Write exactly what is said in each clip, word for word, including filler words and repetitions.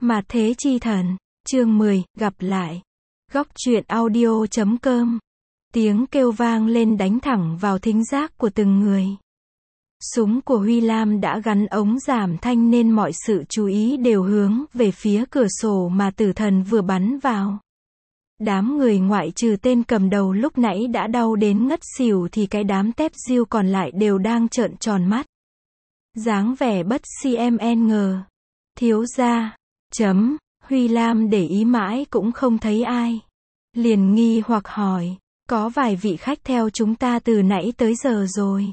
Mạt thế chi thần, chương mười, gặp lại. Góc truyện audio chấm com. Tiếng kêu vang lên đánh thẳng vào thính giác của từng người. Súng của Huy Lam đã gắn ống giảm thanh nên mọi sự chú ý đều hướng về phía cửa sổ mà tử thần vừa bắn vào. Đám người ngoại trừ tên cầm đầu lúc nãy đã đau đến ngất xỉu thì cái đám tép diêu còn lại đều đang trợn tròn mắt. Dáng vẻ bất cmn ngờ. Thiếu gia, chấm, Huy Lam để ý mãi cũng không thấy ai. Liền nghi hoặc hỏi, có vài vị khách theo chúng ta từ nãy tới giờ rồi.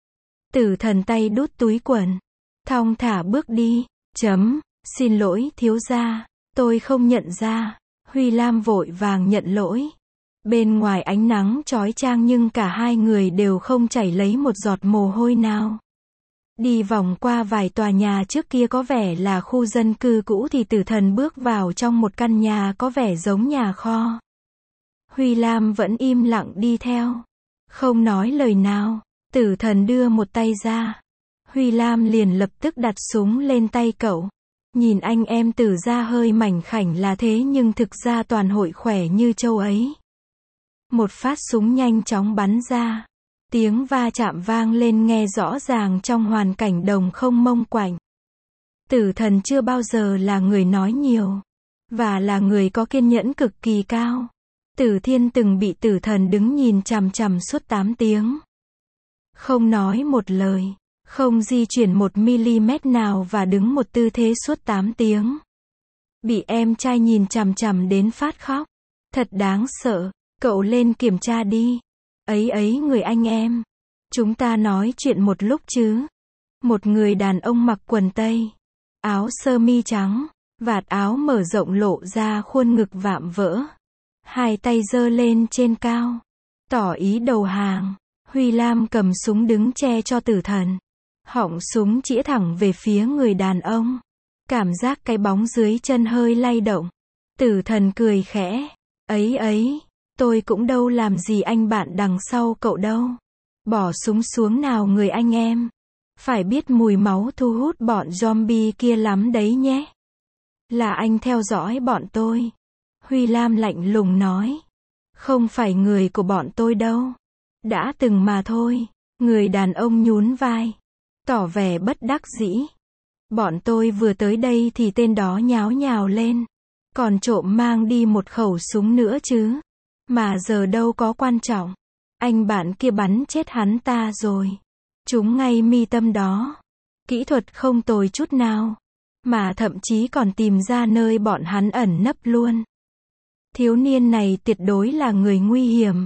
Tử thần tay đút túi quần, thong thả bước đi, chấm, xin lỗi thiếu gia, tôi không nhận ra. Huy Lam vội vàng nhận lỗi. Bên ngoài ánh nắng chói chang nhưng cả hai người đều không chảy lấy một giọt mồ hôi nào. Đi vòng qua vài tòa nhà trước kia có vẻ là khu dân cư cũ thì tử thần bước vào trong một căn nhà có vẻ giống nhà kho. Huy Lam vẫn im lặng đi theo, không nói lời nào. Tử thần đưa một tay ra. Huy Lam liền lập tức đặt súng lên tay cậu. Nhìn anh em Tử gia hơi mảnh khảnh là thế nhưng thực ra toàn hội khỏe như châu ấy. Một phát súng nhanh chóng bắn ra. Tiếng va chạm vang lên nghe rõ ràng trong hoàn cảnh đồng không mông quạnh. Tử thần chưa bao giờ là người nói nhiều, và là người có kiên nhẫn cực kỳ cao. Tử Thiên từng bị tử thần đứng nhìn chằm chằm suốt tám tiếng. Không nói một lời, không di chuyển một mi-li-mét nào và đứng một tư thế suốt tám tiếng. Bị em trai nhìn chằm chằm đến phát khóc. Thật đáng sợ, cậu lên kiểm tra đi. Ấy ấy người anh em. Chúng ta nói chuyện một lúc chứ. Một người đàn ông mặc quần tây, áo sơ mi trắng, vạt áo mở rộng lộ ra khuôn ngực vạm vỡ. Hai tay giơ lên trên cao, tỏ ý đầu hàng. Huy Lam cầm súng đứng che cho tử thần. Họng súng chĩa thẳng về phía người đàn ông. Cảm giác cái bóng dưới chân hơi lay động. Tử thần cười khẽ. Ấy ấy, tôi cũng đâu làm gì anh bạn đằng sau cậu đâu. Bỏ súng xuống nào người anh em. Phải biết mùi máu thu hút bọn zombie kia lắm đấy nhé. Là anh theo dõi bọn tôi. Huy Lam lạnh lùng nói. Không phải người của bọn tôi đâu. Đã từng mà thôi. Người đàn ông nhún vai, tỏ vẻ bất đắc dĩ. Bọn tôi vừa tới đây thì tên đó nháo nhào lên. Còn trộm mang đi một khẩu súng nữa chứ. Mà giờ đâu có quan trọng. Anh bạn kia bắn chết hắn ta rồi. Trúng ngay mi tâm đó. Kỹ thuật không tồi chút nào. Mà thậm chí còn tìm ra nơi bọn hắn ẩn nấp luôn. Thiếu niên này tuyệt đối là người nguy hiểm.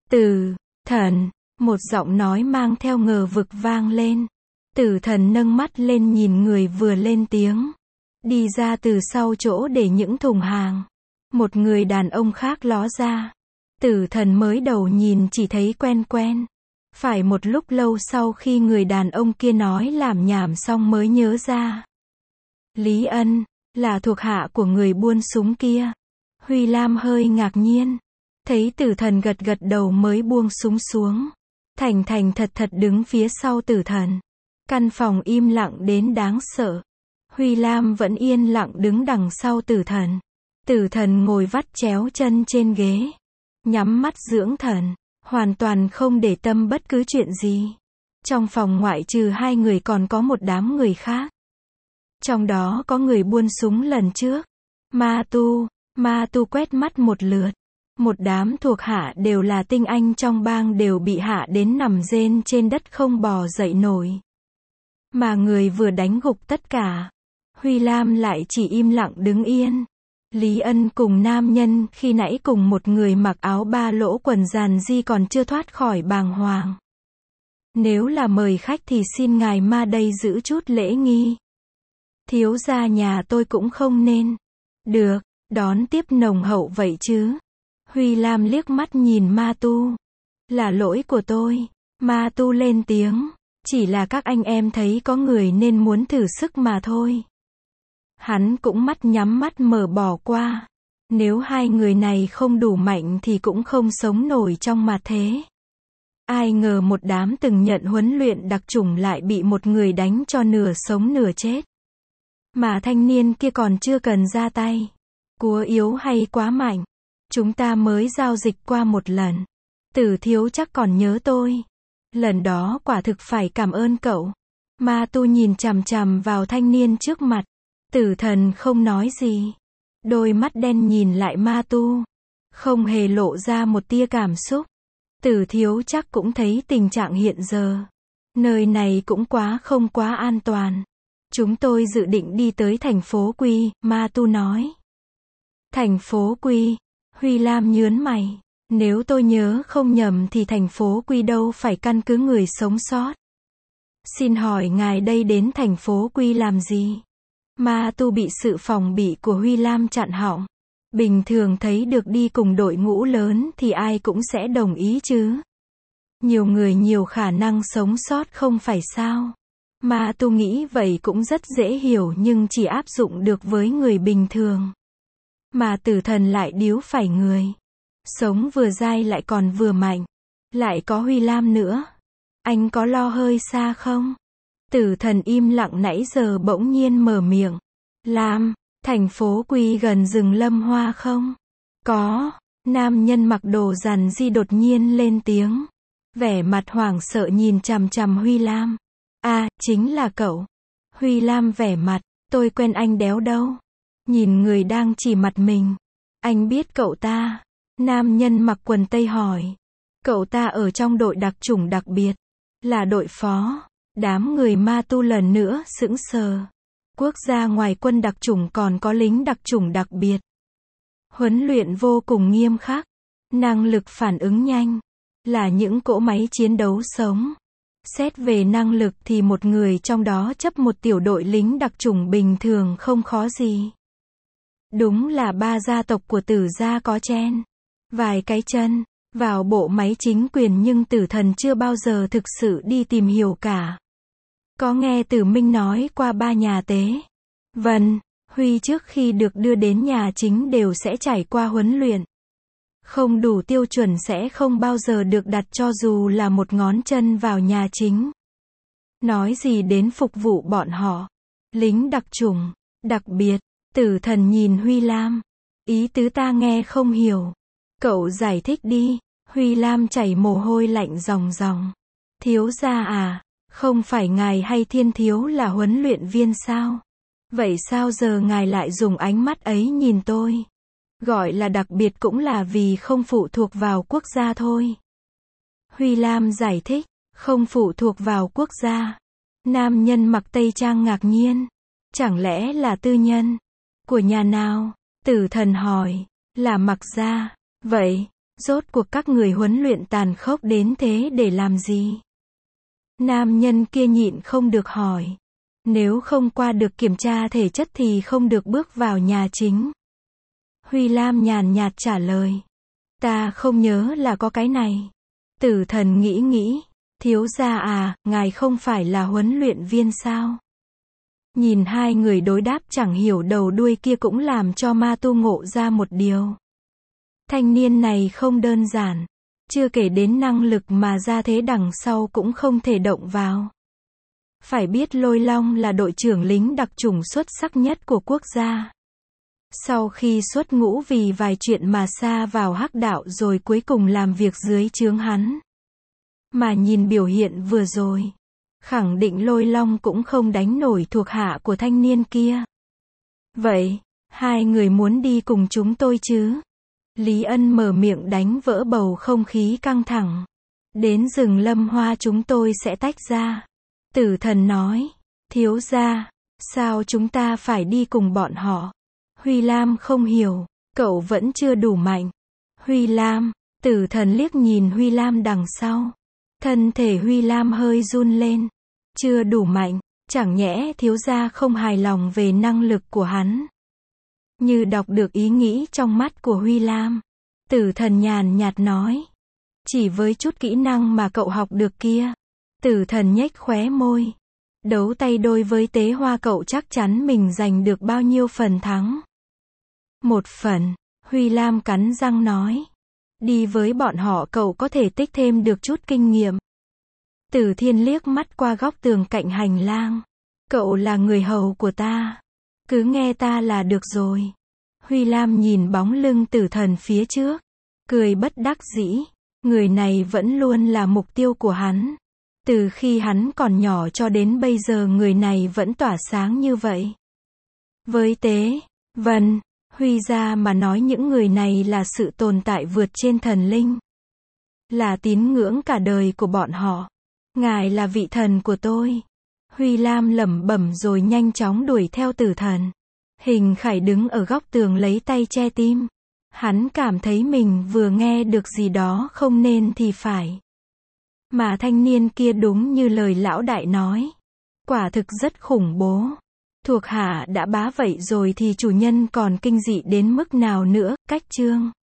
Tử thần, một giọng nói mang theo ngờ vực vang lên. Tử thần nâng mắt lên nhìn người vừa lên tiếng. Đi ra từ sau chỗ để những thùng hàng. Một người đàn ông khác ló ra. Tử thần mới đầu nhìn chỉ thấy quen quen. Phải một lúc lâu sau khi người đàn ông kia nói làm nhảm xong mới nhớ ra. Lý Ân, là thuộc hạ của người buôn súng kia. Huy Lam hơi ngạc nhiên. Thấy tử thần gật gật đầu mới buông súng xuống. Thành thành thật thật đứng phía sau tử thần. Căn phòng im lặng đến đáng sợ. Huy Lam vẫn yên lặng đứng đằng sau tử thần. Tử thần ngồi vắt chéo chân trên ghế. Nhắm mắt dưỡng thần. Hoàn toàn không để tâm bất cứ chuyện gì. Trong phòng ngoại trừ hai người còn có một đám người khác. Trong đó có người buôn súng lần trước. Ma Tu. Ma Tu quét mắt một lượt. Một đám thuộc hạ đều là tinh anh trong bang đều bị hạ đến nằm rên trên đất không bò dậy nổi. Mà người vừa đánh gục tất cả. Huy Lam lại chỉ im lặng đứng yên. Lý Ân cùng nam nhân khi nãy cùng một người mặc áo ba lỗ quần giàn di còn chưa thoát khỏi bàng hoàng. Nếu là mời khách thì xin ngài Ma đây giữ chút lễ nghi. Thiếu gia nhà tôi cũng không nên. Được, đón tiếp nồng hậu vậy chứ. Huy Lam liếc mắt nhìn Ma Tu. Là lỗi của tôi. Ma Tu lên tiếng. Chỉ là các anh em thấy có người nên muốn thử sức mà thôi. Hắn cũng mắt nhắm mắt mở bỏ qua. Nếu hai người này không đủ mạnh thì cũng không sống nổi trong mạt thế. Ai ngờ một đám từng nhận huấn luyện đặc chủng lại bị một người đánh cho nửa sống nửa chết. Mà thanh niên kia còn chưa cần ra tay. Cúa yếu hay quá mạnh. Chúng ta mới giao dịch qua một lần. Tử thiếu chắc còn nhớ tôi. Lần đó quả thực phải cảm ơn cậu. Ma tu nhìn chằm chằm vào thanh niên trước mặt. Tử thần không nói gì. Đôi mắt đen nhìn lại ma tu. Không hề lộ ra một tia cảm xúc. Tử thiếu chắc cũng thấy tình trạng hiện giờ. Nơi này cũng quá không quá an toàn. Chúng tôi dự định đi tới thành phố Quy, ma tu nói. Thành phố Quy. Huy Lam nhớn mày. Nếu tôi nhớ không nhầm thì thành phố Quy đâu phải căn cứ người sống sót. Xin hỏi ngài đây đến thành phố Quy làm gì? Ma tu bị sự phòng bị của Huy Lam chặn họng. Bình thường thấy được đi cùng đội ngũ lớn thì ai cũng sẽ đồng ý chứ. Nhiều người nhiều khả năng sống sót không phải sao? Ma tu nghĩ vậy cũng rất dễ hiểu nhưng chỉ áp dụng được với người bình thường. Mà tử thần lại điếu phải người. Sống vừa dai lại còn vừa mạnh. Lại có Huy Lam nữa. Anh có lo hơi xa không? Tử thần im lặng nãy giờ bỗng nhiên mở miệng. Lam, thành phố Quy gần rừng Lâm Hoa không? Có. Nam nhân mặc đồ rằn di đột nhiên lên tiếng. Vẻ mặt hoảng sợ nhìn chằm chằm Huy Lam. À, chính là cậu. Huy Lam vẻ mặt, tôi quen anh đéo đâu. Nhìn người đang chỉ mặt mình. Anh biết cậu ta. Nam nhân mặc quần tây hỏi. Cậu ta ở trong đội đặc chủng đặc biệt. Là đội phó. Đám người ma tu lần nữa sững sờ. Quốc gia ngoài quân đặc chủng còn có lính đặc chủng đặc biệt. Huấn luyện vô cùng nghiêm khắc. Năng lực phản ứng nhanh. Là những cỗ máy chiến đấu sống. Xét về năng lực thì một người trong đó chấp một tiểu đội lính đặc chủng bình thường không khó gì. Đúng là ba gia tộc của Tử gia có chen vài cái chân vào bộ máy chính quyền nhưng tử thần chưa bao giờ thực sự đi tìm hiểu cả. Có nghe Tử Minh nói qua ba nhà tế. Vâng, Huy trước khi được đưa đến nhà chính đều sẽ trải qua huấn luyện. Không đủ tiêu chuẩn sẽ không bao giờ được đặt cho dù là một ngón chân vào nhà chính. Nói gì đến phục vụ bọn họ. Lính đặc chủng, đặc biệt, tử thần nhìn Huy Lam. Ý tứ ta nghe không hiểu. Cậu giải thích đi. Huy Lam chảy mồ hôi lạnh ròng ròng. Thiếu gia à, không phải ngài hay thiên thiếu là huấn luyện viên sao? Vậy sao giờ ngài lại dùng ánh mắt ấy nhìn tôi? Gọi là đặc biệt cũng là vì không phụ thuộc vào quốc gia thôi. Huy Lam giải thích, không phụ thuộc vào quốc gia. Nam nhân mặc tây trang ngạc nhiên. Chẳng lẽ là tư nhân? Của nhà nào? Tử thần hỏi, là mặc gia. Vậy, rốt cuộc các người huấn luyện tàn khốc đến thế để làm gì? Nam nhân kia nhịn không được hỏi. Nếu không qua được kiểm tra thể chất thì không được bước vào nhà chính. Huy Lam nhàn nhạt trả lời. Ta không nhớ là có cái này. Tử thần nghĩ nghĩ. Thiếu gia à, ngài không phải là huấn luyện viên sao? Nhìn hai người đối đáp chẳng hiểu đầu đuôi kia cũng làm cho ma tu ngộ ra một điều. Thanh niên này không đơn giản. Chưa kể đến năng lực mà ra thế đằng sau cũng không thể động vào. Phải biết Lôi Long là đội trưởng lính đặc chủng xuất sắc nhất của quốc gia. Sau khi xuất ngũ vì vài chuyện mà sa vào hắc đạo rồi cuối cùng làm việc dưới trướng hắn. Mà nhìn biểu hiện vừa rồi, khẳng định Lôi Long cũng không đánh nổi thuộc hạ của thanh niên kia. Vậy, hai người muốn đi cùng chúng tôi chứ? Lý Ân mở miệng đánh vỡ bầu không khí căng thẳng. Đến rừng Lâm Hoa chúng tôi sẽ tách ra. Tử thần nói, thiếu gia, sao chúng ta phải đi cùng bọn họ? Huy Lam không hiểu, cậu vẫn chưa đủ mạnh. Huy Lam, tử thần liếc nhìn Huy Lam đằng sau. Thân thể Huy Lam hơi run lên. Chưa đủ mạnh, chẳng nhẽ thiếu gia không hài lòng về năng lực của hắn. Như đọc được ý nghĩ trong mắt của Huy Lam. Tử thần nhàn nhạt nói. Chỉ với chút kỹ năng mà cậu học được kia. Tử thần nhếch khóe môi. Đấu tay đôi với Tế Hoa cậu chắc chắn mình giành được bao nhiêu phần thắng. Một phần, Huy Lam cắn răng nói. Đi với bọn họ cậu có thể tích thêm được chút kinh nghiệm. Tử Thiên liếc mắt qua góc tường cạnh hành lang. Cậu là người hầu của ta. Cứ nghe ta là được rồi. Huy Lam nhìn bóng lưng tử thần phía trước, cười bất đắc dĩ. Người này vẫn luôn là mục tiêu của hắn. Từ khi hắn còn nhỏ cho đến bây giờ người này vẫn tỏa sáng như vậy. Với Tế Vân, Huy gia mà nói những người này là sự tồn tại vượt trên thần linh. Là tín ngưỡng cả đời của bọn họ. Ngài là vị thần của tôi. Huy Lam lẩm bẩm rồi nhanh chóng đuổi theo tử thần. Hình Khải đứng ở góc tường lấy tay che tim. Hắn cảm thấy mình vừa nghe được gì đó không nên thì phải. Mà thanh niên kia đúng như lời lão đại nói. Quả thực rất khủng bố. Thuộc hạ đã bá vậy rồi thì chủ nhân còn kinh dị đến mức nào nữa, cách chương.